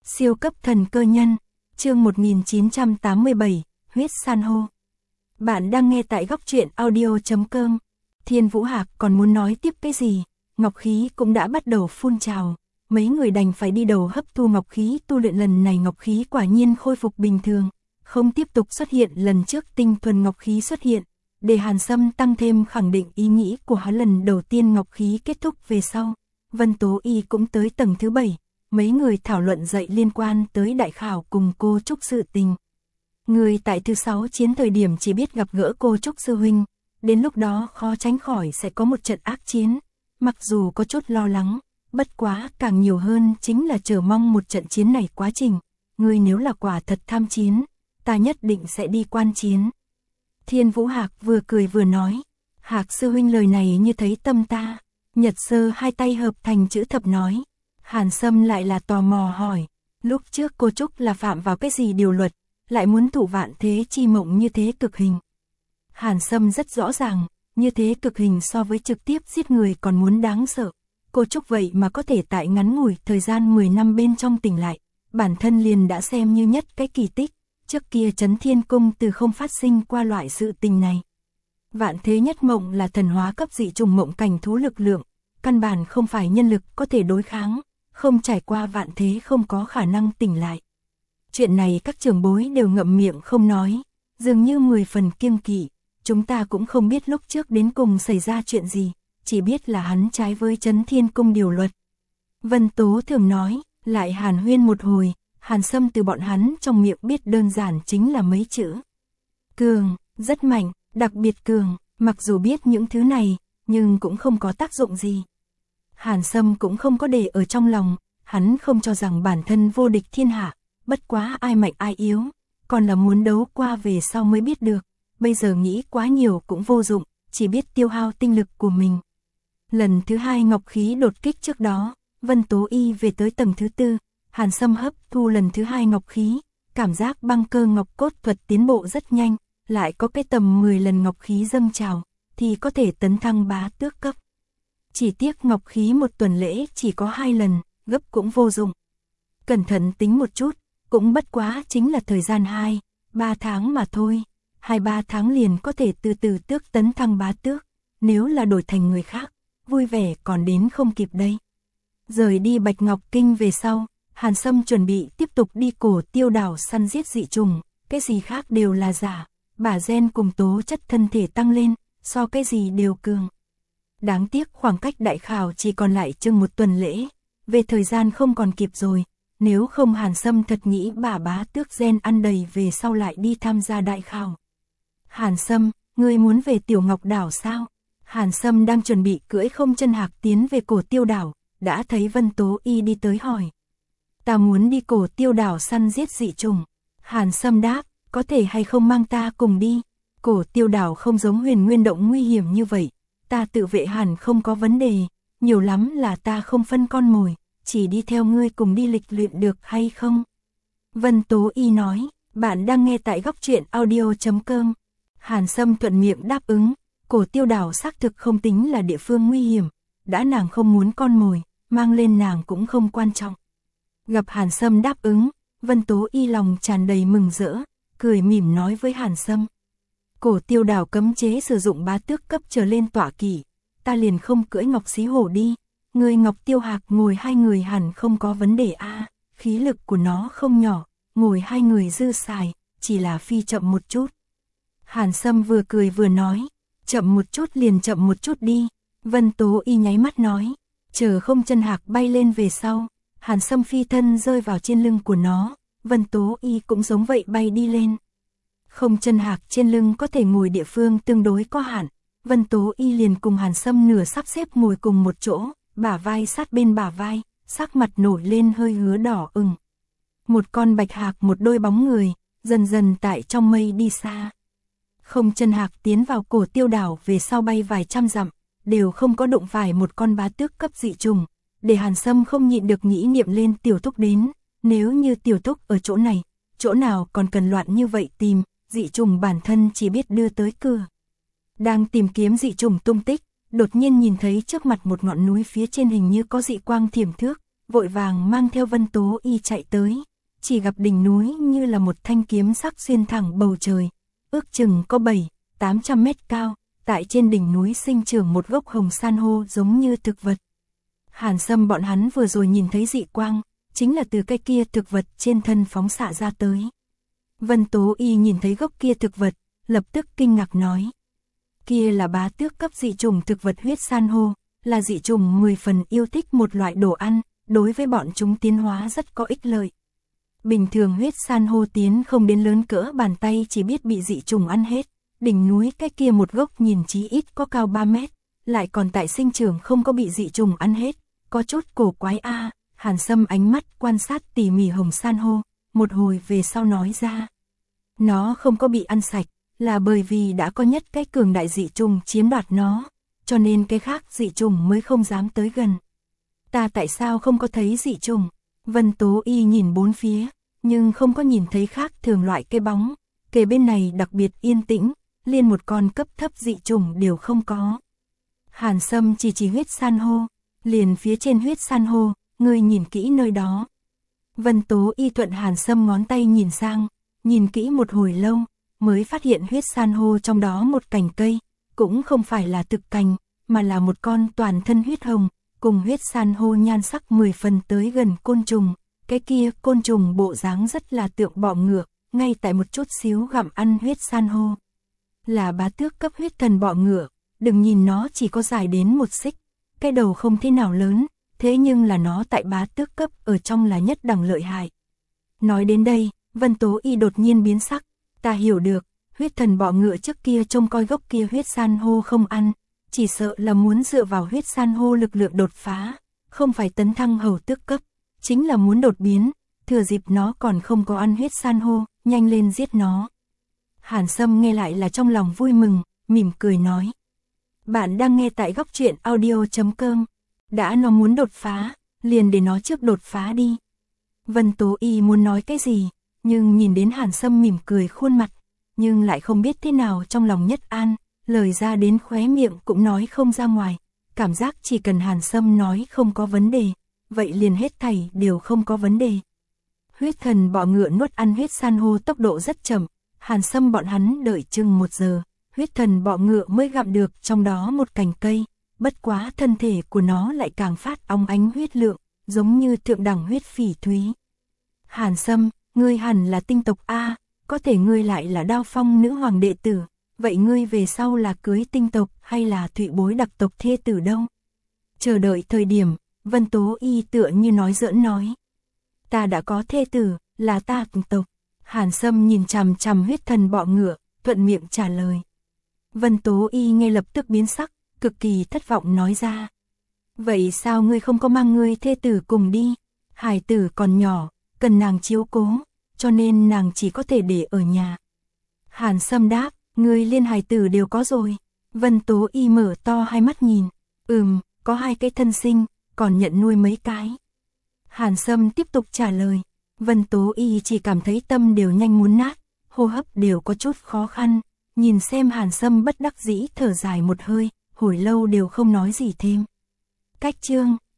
Siêu cấp thần cơ nhân, chương 1987, huyết san hô. Bạn đang nghe tại góc truyện audio.com. Thiên Vũ Hạc còn muốn nói tiếp cái gì, ngọc khí cũng đã bắt đầu phun trào. Mấy người đành phải đi đầu hấp thu ngọc khí tu luyện, lần này ngọc khí quả nhiên khôi phục bình thường, không tiếp tục xuất hiện lần trước tinh thuần ngọc khí xuất hiện, để Hàn Sâm tăng thêm khẳng định ý nghĩ của hắn lần đầu tiên ngọc khí kết thúc về sau. Vân Tố Y cũng tới tầng thứ 7, mấy người thảo luận dậy liên quan tới đại khảo cùng cô Trúc sự tình. Người tại thứ 6 chiến thời điểm chỉ biết gặp gỡ cô Trúc sư huynh, đến lúc đó khó tránh khỏi sẽ có một trận ác chiến, mặc dù có chút lo lắng, bất quá càng nhiều hơn chính là chờ mong một trận chiến này quá trình. Người nếu là quả thật tham chiến, ta nhất định sẽ đi quan chiến. Thiên Vũ Hạc vừa cười vừa nói, Hạc sư huynh lời này như thấy tâm ta. Nhật Sơ hai tay hợp thành chữ thập nói. Hàn Sâm lại là tò mò hỏi, lúc trước cô Trúc là phạm vào cái gì điều luật, lại muốn thủ vạn thế chi mộng như thế cực hình. Hàn Sâm rất rõ ràng, như thế cực hình so với trực tiếp giết người còn muốn đáng sợ. Cô Trúc vậy mà có thể tại ngắn ngủi thời gian 10 năm bên trong tỉnh lại, bản thân liền đã xem như nhất cái kỳ tích. Trước kia Trấn Thiên Cung từ không phát sinh qua loại sự tình này. Vạn thế nhất mộng là thần hóa cấp dị trùng mộng cảnh thú lực lượng, căn bản không phải nhân lực có thể đối kháng, không trải qua vạn thế không có khả năng tỉnh lại. Chuyện này các trưởng bối đều ngậm miệng không nói, dường như 10 phần kiêng kỵ, chúng ta cũng không biết lúc trước đến cùng xảy ra chuyện gì, chỉ biết là hắn trái với Trấn Thiên Cung điều luật. Vân Tố thường nói, lại hàn huyên một hồi, Hàn Sâm từ bọn hắn trong miệng biết đơn giản chính là mấy chữ. Cường, rất mạnh, đặc biệt cường, mặc dù biết những thứ này, nhưng cũng không có tác dụng gì. Hàn Sâm cũng không có để ở trong lòng, hắn không cho rằng bản thân vô địch thiên hạ, bất quá ai mạnh ai yếu, còn là muốn đấu qua về sau mới biết được, bây giờ nghĩ quá nhiều cũng vô dụng, chỉ biết tiêu hao tinh lực của mình. Lần thứ 2 ngọc khí đột kích trước đó, Vân Tố Y về tới tầng thứ 4, Hàn Sâm hấp thu lần thứ 2 ngọc khí, cảm giác băng cơ ngọc cốt thuật tiến bộ rất nhanh, lại có cái tầm 10 lần ngọc khí dâng trào, thì có thể tấn thăng bá tước cấp. Chỉ tiếc ngọc khí một tuần lễ chỉ có 2 lần, gấp cũng vô dụng. Cẩn thận tính một chút, cũng bất quá chính là thời gian 2-3 tháng mà thôi, 2-3 tháng liền có thể từ từ tước tấn thăng bá tước, nếu là đổi thành người khác, vui vẻ còn đến không kịp đây. Rời đi Bạch Ngọc Kinh về sau, Hàn Sâm chuẩn bị tiếp tục đi Cổ Tiêu đảo săn giết dị trùng, cái gì khác đều là giả, bả gen cùng tố chất thân thể tăng lên, so cái gì đều cường. Đáng tiếc khoảng cách đại khảo chỉ còn lại chừng một tuần lễ, về thời gian không còn kịp rồi, nếu không Hàn Sâm thật nghĩ bả bá tước gen ăn đầy về sau lại đi tham gia đại khảo. Hàn Sâm, ngươi muốn về Tiểu Ngọc đảo sao? Hàn Sâm đang chuẩn bị cưỡi không chân hạc tiến về Cổ Tiêu đảo, đã thấy Vân Tố Y đi tới hỏi. Ta muốn đi Cổ Tiêu đảo săn giết dị trùng. Hàn Sâm đáp, có thể hay không mang ta cùng đi? Cổ Tiêu đảo không giống Huyền Nguyên động nguy hiểm như vậy, ta tự vệ hẳn không có vấn đề, nhiều lắm là ta không phân con mồi, chỉ đi theo ngươi cùng đi lịch luyện được hay không? Vân Tố Y nói, bạn đang nghe tại góc truyện audio.com. Hàn Sâm thuận miệng đáp ứng, Cổ Tiêu đảo xác thực không tính là địa phương nguy hiểm, đã nàng không muốn con mồi, mang lên nàng cũng không quan trọng. Gặp Hàn Sâm đáp ứng, Vân Tố Y lòng tràn đầy mừng rỡ, cười mỉm nói với Hàn Sâm. Cổ Tiêu đảo cấm chế sử dụng bá tước cấp trở lên tọa kỵ, ta liền không cưỡi Ngọc Xí Hổ đi, người Ngọc Tiêu Hạc ngồi 2 người hẳn không có vấn đề a, khí lực của nó không nhỏ, ngồi 2 người dư xài, chỉ là phi chậm một chút. Hàn Sâm vừa cười vừa nói, chậm một chút liền chậm một chút đi. Vân Tố Y nháy mắt nói, chờ không chân hạc bay lên về sau, Hàn Sâm phi thân rơi vào trên lưng của nó, Vân Tố Y cũng giống vậy bay đi lên. Không chân hạc trên lưng có thể ngồi địa phương tương đối có hạn, Vân Tố Y liền cùng Hàn Sâm nửa sắp xếp ngồi cùng một chỗ, bả vai sát bên bả vai, sắc mặt nổi lên hơi hứa đỏ ửng. Một con bạch hạc một đôi bóng người, dần dần tại trong mây đi xa. Không chân hạc tiến vào Cổ Tiêu đảo về sau bay vài trăm dặm, đều không có đụng phải một con bá tước cấp dị trùng, để Hàn Sâm không nhịn được nghĩ niệm lên Tiểu Túc đến, nếu như Tiểu Túc ở chỗ này, chỗ nào còn cần loạn như vậy tìm, dị trùng bản thân chỉ biết đưa tới cửa. Đang tìm kiếm dị trùng tung tích, đột nhiên nhìn thấy trước mặt một ngọn núi phía trên hình như có dị quang thiểm thước, vội vàng mang theo Vân Tố Y chạy tới, chỉ gặp đỉnh núi như là một thanh kiếm sắc xuyên thẳng bầu trời, ước chừng có 700-800 mét cao, tại trên đỉnh núi sinh trưởng một gốc hồng san hô giống như thực vật. Hàn Sâm bọn hắn vừa rồi nhìn thấy dị quang, chính là từ cây kia thực vật trên thân phóng xạ ra tới. Vân Tố Y nhìn thấy gốc kia thực vật, lập tức kinh ngạc nói. Kia là bá tước cấp dị trùng thực vật huyết san hô, là dị trùng 10 phần yêu thích một loại đồ ăn, đối với bọn chúng tiến hóa rất có ích lợi. Bình thường huyết san hô tiến không đến lớn cỡ bàn tay chỉ biết bị dị trùng ăn hết. Đỉnh núi cái kia một gốc nhìn chí ít có cao 3 mét, lại còn tại sinh trưởng không có bị dị trùng ăn hết, có chút cổ quái a. Hàn Sâm ánh mắt quan sát tỉ mỉ hồng san hô, một hồi về sau nói ra. Nó không có bị ăn sạch, là bởi vì đã có nhất cái cường đại dị trùng chiếm đoạt nó, cho nên cái khác dị trùng mới không dám tới gần. Ta tại sao không có thấy dị trùng? Vân Tố Y nhìn bốn phía, nhưng không có nhìn thấy khác thường loại cây bóng, kề bên này đặc biệt yên tĩnh, liên một con cấp thấp dị trùng đều không có. Hàn Sâm chỉ huyết san hô, liền phía trên huyết san hô, ngươi nhìn kỹ nơi đó. Vân Tố Y thuận Hàn Sâm ngón tay nhìn sang, nhìn kỹ một hồi lâu, mới phát hiện huyết san hô trong đó một cành cây, cũng không phải là thực cành, mà là một con toàn thân huyết hồng, cùng huyết san hô nhan sắc 10 phần tới gần côn trùng. Cái kia côn trùng bộ dáng rất là tượng bọ ngựa, ngay tại một chút xíu gặm ăn huyết san hô. Là bá tước cấp huyết thần bọ ngựa, đừng nhìn nó chỉ có dài đến một xích, cái đầu không thế nào lớn, thế nhưng là nó tại bá tước cấp ở trong là nhất đẳng lợi hại. Nói đến đây, Vân Tố Y đột nhiên biến sắc, ta hiểu được, huyết thần bọ ngựa trước kia trông coi gốc kia huyết san hô không ăn, chỉ sợ là muốn dựa vào huyết san hô lực lượng đột phá, không phải tấn thăng hầu tước cấp, chính là muốn đột biến, thừa dịp nó còn không có ăn huyết san hô, nhanh lên giết nó. Hàn Sâm nghe lại là trong lòng vui mừng, mỉm cười nói. Bạn đang nghe tại góc truyện audio.com, đã nó muốn đột phá, liền để nó trước đột phá đi. Vân Tố Y muốn nói cái gì, nhưng nhìn đến Hàn Sâm mỉm cười khuôn mặt, nhưng lại không biết thế nào trong lòng nhất an, lời ra đến khóe miệng cũng nói không ra ngoài, cảm giác chỉ cần Hàn Sâm nói không có vấn đề, vậy liền hết thảy đều không có vấn đề. Huyết thần bọ ngựa nuốt ăn huyết san hô tốc độ rất chậm, Hàn Sâm bọn hắn đợi chừng 1 giờ, huyết thần bọ ngựa mới gặm được trong đó một cành cây, bất quá thân thể của nó lại càng phát óng ánh huyết lượng, giống như thượng đẳng huyết phỉ thúy. Hàn Sâm, ngươi hẳn là tinh tộc A, có thể ngươi lại là Đao Phong nữ hoàng đệ tử, vậy ngươi về sau là cưới tinh tộc hay là thụy bối đặc tộc thê tử đâu? Chờ đợi thời điểm, Vân Tố Y tựa như nói giỡn nói. Ta đã có thê tử, là ta tinh tộc. Hàn Sâm nhìn chằm chằm huyết thần bọ ngựa, thuận miệng trả lời. Vân Tố Y ngay lập tức biến sắc, cực kỳ thất vọng nói ra. Vậy sao ngươi không có mang ngươi thê tử cùng đi? Hải tử còn nhỏ, cần nàng chiếu cố, cho nên nàng chỉ có thể để ở nhà. Hàn Sâm đáp, ngươi liên hải tử đều có rồi. Vân Tố Y mở to hai mắt nhìn. Có 2 cái thân sinh, còn nhận nuôi mấy cái. Hàn Sâm tiếp tục trả lời. Vân Tố Y chỉ cảm thấy tâm đều nhanh muốn nát, hô hấp đều có chút khó khăn. Nhìn xem Hàn Sâm bất đắc dĩ thở dài một hơi, hồi lâu đều không nói gì thêm. Cách chương